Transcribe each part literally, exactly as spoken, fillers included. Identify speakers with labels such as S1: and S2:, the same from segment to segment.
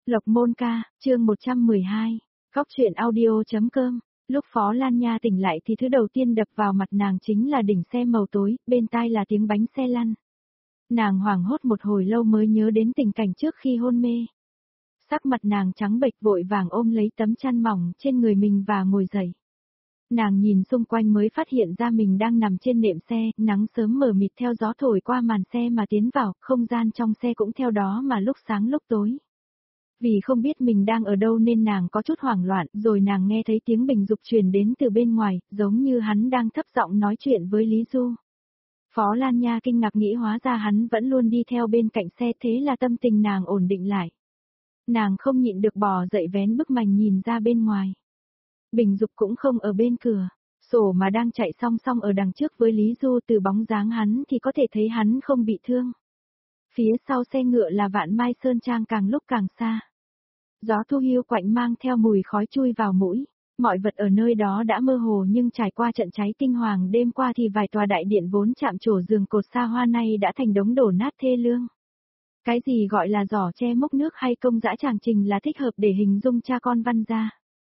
S1: Lộc Môn Ca, chương một trăm mười hai, Góc truyện audio.com. Lúc Phó Lan Nha tỉnh lại thì thứ đầu tiên đập vào mặt nàng chính là đỉnh xe màu tối, bên tai là tiếng bánh xe lăn. Nàng hoảng hốt một hồi lâu mới nhớ đến tình cảnh trước khi hôn mê. Sắc mặt nàng trắng bệch, vội vàng ôm lấy tấm chăn mỏng trên người mình và ngồi dậy. Nàng nhìn xung quanh mới phát hiện ra mình đang nằm trên nệm xe, nắng sớm mờ mịt theo gió thổi qua màn xe mà tiến vào, không gian trong xe cũng theo đó mà lúc sáng lúc tối. Vì không biết mình đang ở đâu nên nàng có chút hoảng loạn, rồi nàng nghe thấy tiếng Bình Dục truyền đến từ bên ngoài, giống như hắn đang thấp giọng nói chuyện với Lý Du. Phó Lan Nha kinh ngạc nghĩ hóa ra hắn vẫn luôn đi theo bên cạnh xe, thế là tâm tình nàng ổn định lại. Nàng không nhịn được bò dậy vén bức mành nhìn ra bên ngoài. Bình Dục cũng không ở bên cửa, sổ mà đang chạy song song ở đằng trước với Lý Du, từ bóng dáng hắn thì có thể thấy hắn không bị thương. Phía sau xe ngựa là Vạn Mai Sơn Trang càng lúc càng xa. Gió thu hiu quạnh mang theo mùi khói chui vào mũi, mọi vật ở nơi đó đã mơ hồ, nhưng trải qua trận cháy kinh hoàng đêm qua thì vài tòa đại điện vốn chạm trổ giường cột xa hoa nay đã thành đống đổ nát thê lương. Cái gì gọi là giỏ che múc nước hay công dã tràng trình là thích hợp để hình dung cha con Văn gia.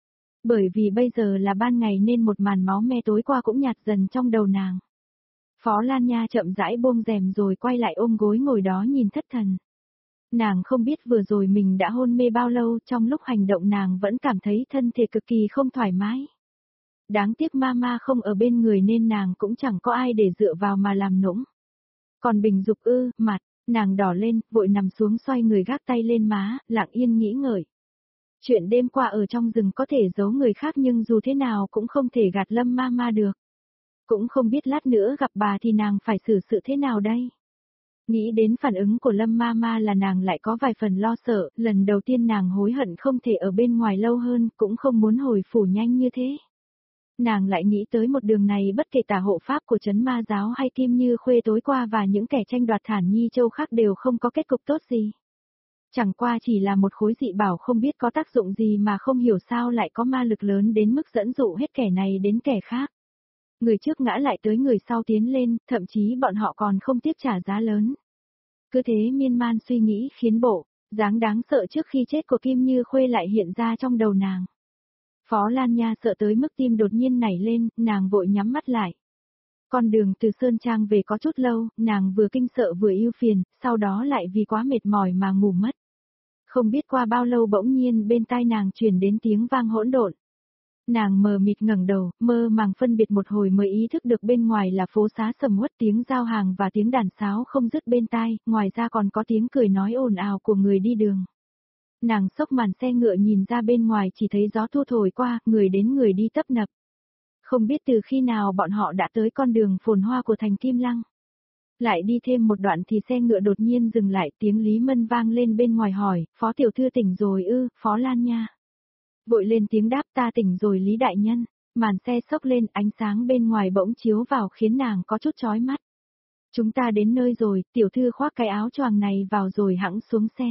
S1: Bởi vì bây giờ là ban ngày nên một màn máu me tối qua cũng nhạt dần trong đầu nàng. Phó Lan Nha chậm rãi buông rèm rồi quay lại ôm gối ngồi đó nhìn thất thần. Nàng không biết vừa rồi mình đã hôn mê bao lâu, trong lúc hành động nàng vẫn cảm thấy thân thể cực kỳ không thoải mái. Đáng tiếc mama không ở bên người nên nàng cũng chẳng có ai để dựa vào mà làm nũng. Còn Bình Dục ư, mặt, nàng đỏ lên, vội nằm xuống xoay người gác tay lên má, lặng yên nghĩ ngợi. Chuyện đêm qua ở trong rừng có thể giấu người khác nhưng dù thế nào cũng không thể gạt Lâm mama được. Cũng không biết lát nữa gặp bà thì nàng phải xử sự thế nào đây. Nghĩ đến phản ứng của Lâm Mama là nàng lại có vài phần lo sợ, lần đầu tiên nàng hối hận không thể ở bên ngoài lâu hơn, cũng không muốn hồi phủ nhanh như thế. Nàng lại nghĩ tới một đường này bất kể tả hộ pháp của Trấn Ma Giáo hay Kim Như Khuê tối qua và những kẻ tranh đoạt Thản Nhi Châu khác đều không có kết cục tốt gì. Chẳng qua chỉ là một khối dị bảo không biết có tác dụng gì mà không hiểu sao lại có ma lực lớn đến mức dẫn dụ hết kẻ này đến kẻ khác. Người trước ngã lại tới người sau tiến lên, thậm chí bọn họ còn không tiếc trả giá lớn. Cứ thế miên man suy nghĩ khiến bộ dáng đáng sợ trước khi chết của Kim Như Khuê lại hiện ra trong đầu nàng. Phó Lan Nha sợ tới mức tim đột nhiên nảy lên, nàng vội nhắm mắt lại. Con đường từ Sơn Trang về có chút lâu, nàng vừa kinh sợ vừa ưu phiền, sau đó lại vì quá mệt mỏi mà ngủ mất. Không biết qua bao lâu bỗng nhiên bên tai nàng truyền đến tiếng vang hỗn độn. Nàng mờ mịt ngẩng đầu, mơ màng phân biệt một hồi mới ý thức được bên ngoài là phố xá sầm uất, tiếng giao hàng và tiếng đàn sáo không dứt bên tai, ngoài ra còn có tiếng cười nói ồn ào của người đi đường. Nàng xốc màn xe ngựa nhìn ra bên ngoài chỉ thấy gió thu thổi qua, người đến người đi tấp nập. Không biết từ khi nào bọn họ đã tới con đường phồn hoa của thành Kim Lăng. Lại đi thêm một đoạn thì xe ngựa đột nhiên dừng lại, tiếng Lý Mân vang lên bên ngoài hỏi, Phó tiểu thư tỉnh rồi ư, Phó Lan Nha. Vội lên tiếng đáp, ta tỉnh rồi Lý đại nhân. Màn xe xốc lên, ánh sáng bên ngoài bỗng chiếu vào khiến nàng có chút chói mắt. Chúng ta đến nơi rồi, tiểu thư khoác cái áo choàng này vào rồi hẵng xuống xe.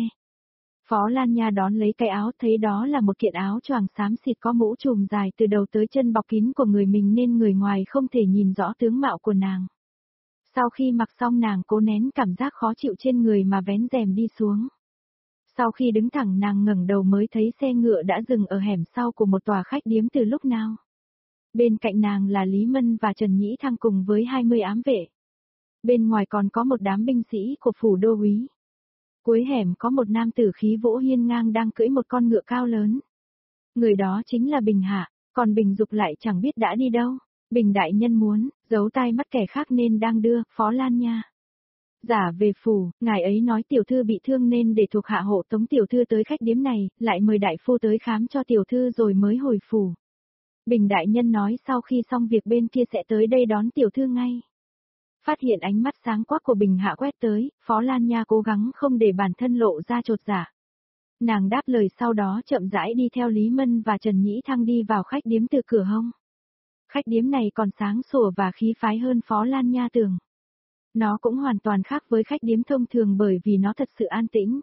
S1: Phó Lan Nha đón lấy cái áo, thấy đó là một kiện áo choàng xám xịt có mũ trùm dài từ đầu tới chân bọc kín của người mình nên người ngoài không thể nhìn rõ tướng mạo của nàng. Sau khi mặc xong nàng cố nén cảm giác khó chịu trên người mà vén rèm đi xuống. Sau khi đứng thẳng nàng ngẩng đầu mới thấy xe ngựa đã dừng ở hẻm sau của một tòa khách điếm từ lúc nào. Bên cạnh nàng là Lý Mân và Trần Nhĩ Thăng cùng với hai mươi ám vệ. Bên ngoài còn có một đám binh sĩ của phủ đô úy. Cuối hẻm có một nam tử khí vũ hiên ngang đang cưỡi một con ngựa cao lớn. Người đó chính là Bình Hạ, còn Bình Dục lại chẳng biết đã đi đâu. Bình đại nhân muốn giấu tai mắt kẻ khác nên đang đưa Phó Lan Nha giả về phủ, ngài ấy nói tiểu thư bị thương nên để thuộc hạ hộ tống tiểu thư tới khách điếm này, lại mời đại phu tới khám cho tiểu thư rồi mới hồi phủ. Bình đại nhân nói sau khi xong việc bên kia sẽ tới đây đón tiểu thư ngay. Phát hiện ánh mắt sáng quắc của Bình Hạ quét tới, Phó Lan Nha cố gắng không để bản thân lộ ra chột dạ. Nàng đáp lời sau đó chậm rãi đi theo Lý Mân và Trần Nhĩ Thăng đi vào khách điếm từ cửa hông. Khách điếm này còn sáng sủa và khí phái hơn Phó Lan Nha tưởng. Nó cũng hoàn toàn khác với khách điếm thông thường bởi vì nó thật sự an tĩnh.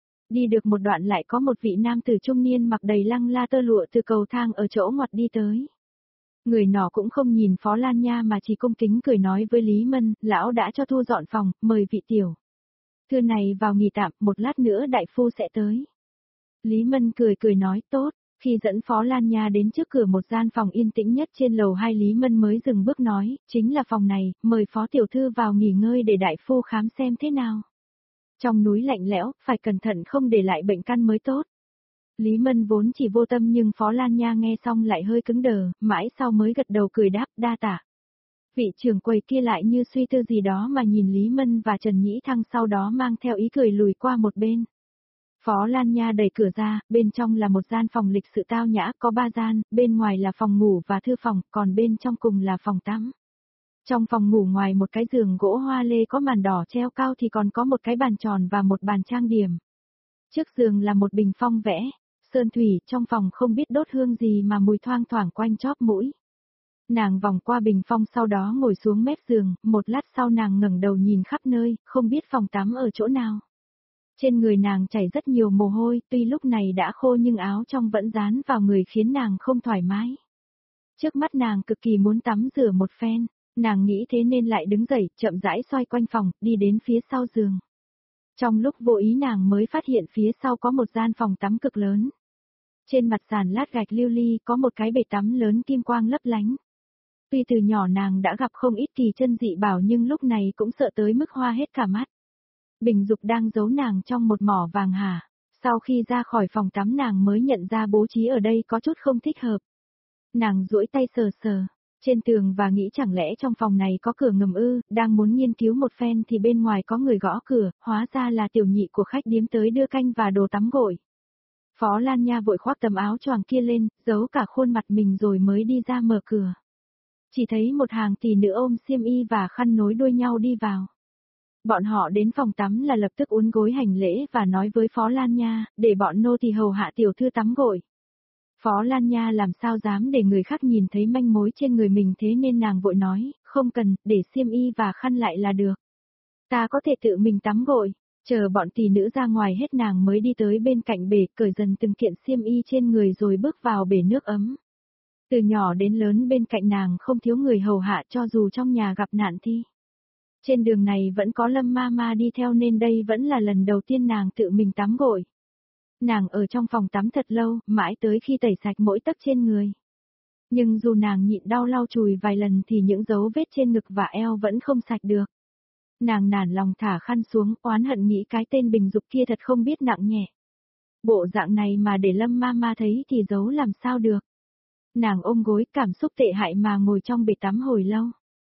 S1: Đi được một đoạn lại có một vị nam tử trung niên mặc đầy lăng la tơ lụa từ cầu thang ở chỗ ngoặt đi tới. Người nọ cũng không nhìn Phó Lan Nha mà chỉ cung kính cười nói với Lý Mân, lão đã cho thu dọn phòng, mời vị tiểu thư này vào nghỉ tạm, một lát nữa đại phu sẽ tới. Lý Mân cười cười nói tốt, khi dẫn Phó Lan Nha đến trước cửa một gian phòng yên tĩnh nhất trên lầu hai, Lý Mân mới dừng bước nói, chính là phòng này, mời Phó Tiểu Thư vào nghỉ ngơi để đại phu khám xem thế nào. Trong núi lạnh lẽo, phải cẩn thận không để lại bệnh căn mới tốt. Lý Mân vốn chỉ vô tâm nhưng Phó Lan Nha nghe xong lại hơi cứng đờ, mãi sau mới gật đầu cười đáp đa tạ. Vị trưởng quầy kia lại như suy tư gì đó mà nhìn Lý Mân và Trần Nhĩ Thăng, sau đó mang theo ý cười lùi qua một bên. Phó Lan Nha đẩy cửa ra, bên trong là một gian phòng lịch sự tao nhã, có ba gian, bên ngoài là phòng ngủ và thư phòng, còn bên trong cùng là phòng tắm. Trong phòng ngủ ngoài một cái giường gỗ hoa lê có màn đỏ treo cao thì còn có một cái bàn tròn và một bàn trang điểm. Trước giường là một bình phong vẽ, sơn thủy, trong phòng không biết đốt hương gì mà mùi thoang thoảng quanh chóp mũi. Nàng vòng qua bình phong sau đó ngồi xuống mép giường, một lát sau nàng ngẩng đầu nhìn khắp nơi, không biết phòng tắm ở chỗ nào. Trên người nàng chảy rất nhiều mồ hôi, tuy lúc này đã khô nhưng áo trong vẫn dán vào người khiến nàng không thoải mái. Trước mắt nàng cực kỳ muốn tắm rửa một phen, nàng nghĩ thế nên lại đứng dậy, chậm rãi xoay quanh phòng, đi đến phía sau giường. Trong lúc vô ý nàng mới phát hiện phía sau có một gian phòng tắm cực lớn. Trên mặt sàn lát gạch lưu ly có một cái bể tắm lớn kim quang lấp lánh. Tuy từ nhỏ nàng đã gặp không ít kỳ chân dị bảo nhưng lúc này cũng sợ tới mức hoa hết cả mắt. Bình Dục đang giấu nàng trong một mỏ vàng hả? Sau khi ra khỏi phòng tắm nàng mới nhận ra bố trí ở đây có chút không thích hợp. Nàng duỗi tay sờ sờ trên tường và nghĩ chẳng lẽ trong phòng này có cửa ngầm ư, đang muốn nghiên cứu một phen thì bên ngoài có người gõ cửa, hóa ra là tiểu nhị của khách điếm tới đưa canh và đồ tắm gội. Phó Lan Nha vội khoác tấm áo choàng kia lên, giấu cả khuôn mặt mình rồi mới đi ra mở cửa. Chỉ thấy một hàng tỷ nữ ôm xiêm y và khăn nối đuôi nhau đi vào. Bọn họ đến phòng tắm là lập tức uốn gối hành lễ và nói với Phó Lan Nha, để bọn nô tỳ hầu hạ tiểu thư tắm gội. Phó Lan Nha làm sao dám để người khác nhìn thấy manh mối trên người mình, thế nên nàng vội nói, không cần, để xiêm y và khăn lại là được. Ta có thể tự mình tắm gội. Chờ bọn tỷ nữ ra ngoài hết nàng mới đi tới bên cạnh bể, cởi dần từng kiện xiêm y trên người rồi bước vào bể nước ấm. Từ nhỏ đến lớn bên cạnh nàng không thiếu người hầu hạ, cho dù trong nhà gặp nạn thi. Trên đường này vẫn có Lâm ma ma đi theo nên đây vẫn là lần đầu tiên nàng tự mình tắm gội. Nàng ở trong phòng tắm thật lâu, mãi tới khi tẩy sạch mỗi tấc trên người. Nhưng dù nàng nhịn đau lau chùi vài lần thì những dấu vết trên ngực và eo vẫn không sạch được. Nàng nản lòng thả khăn xuống, oán hận nghĩ cái tên Bình Dục kia thật không biết nặng nhẹ. Bộ dạng này mà để Lâm ma ma thấy thì giấu làm sao được. Nàng ôm gối, cảm xúc tệ hại mà ngồi trong bể tắm hồi lâu.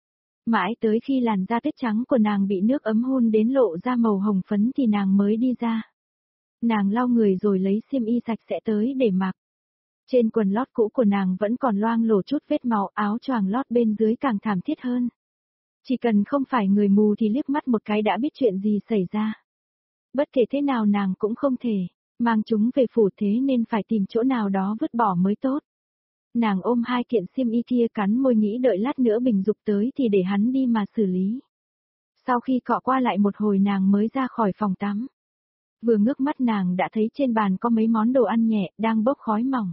S1: Mãi tới khi làn da tuyết trắng của nàng bị nước ấm hun đến lộ ra màu hồng phấn thì nàng mới đi ra. Nàng lau người rồi lấy xiêm y sạch sẽ tới để mặc. Trên quần lót cũ của nàng vẫn còn loang lổ chút vết máu, áo choàng lót bên dưới càng thảm thiết hơn. Chỉ cần không phải người mù thì liếc mắt một cái đã biết chuyện gì xảy ra. Bất kể thế nào nàng cũng không thể mang chúng về phủ, thế nên phải tìm chỗ nào đó vứt bỏ mới tốt. Nàng ôm hai kiện xiêm y kia cắn môi nghĩ đợi lát nữa Bình Dục tới thì để hắn đi mà xử lý. Sau khi cọ qua lại một hồi nàng mới ra khỏi phòng tắm. Vừa ngước mắt nàng đã thấy trên bàn có mấy món đồ ăn nhẹ, đang bốc khói mỏng.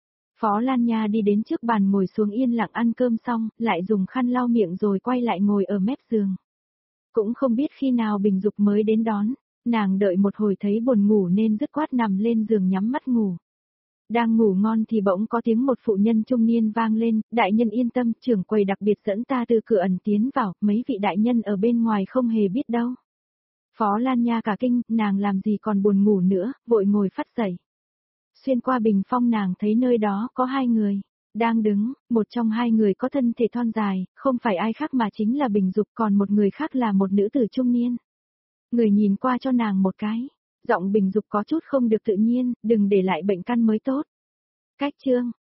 S1: Phó Lan Nha đi đến trước bàn ngồi xuống yên lặng ăn cơm xong, lại dùng khăn lau miệng rồi quay lại ngồi ở mép giường. Cũng không biết khi nào Bình Dục mới đến đón, nàng đợi một hồi thấy buồn ngủ nên dứt khoát nằm lên giường nhắm mắt ngủ. Đang ngủ ngon thì bỗng có tiếng một phụ nhân trung niên vang lên, đại nhân yên tâm, trưởng quầy đặc biệt dẫn ta từ cửa ẩn tiến vào, mấy vị đại nhân ở bên ngoài không hề biết đâu. Phó Lan Nha cả kinh, nàng làm gì còn buồn ngủ nữa, vội ngồi phắt dậy. Xuyên qua bình phong nàng thấy nơi đó có hai người, đang đứng, một trong hai người có thân thể thon dài, không phải ai khác mà chính là Bình Dục, còn một người khác là một nữ tử trung niên. Người nhìn qua cho nàng một cái, giọng Bình Dục có chút không được tự nhiên, đừng để lại bệnh căn mới tốt. Cách chương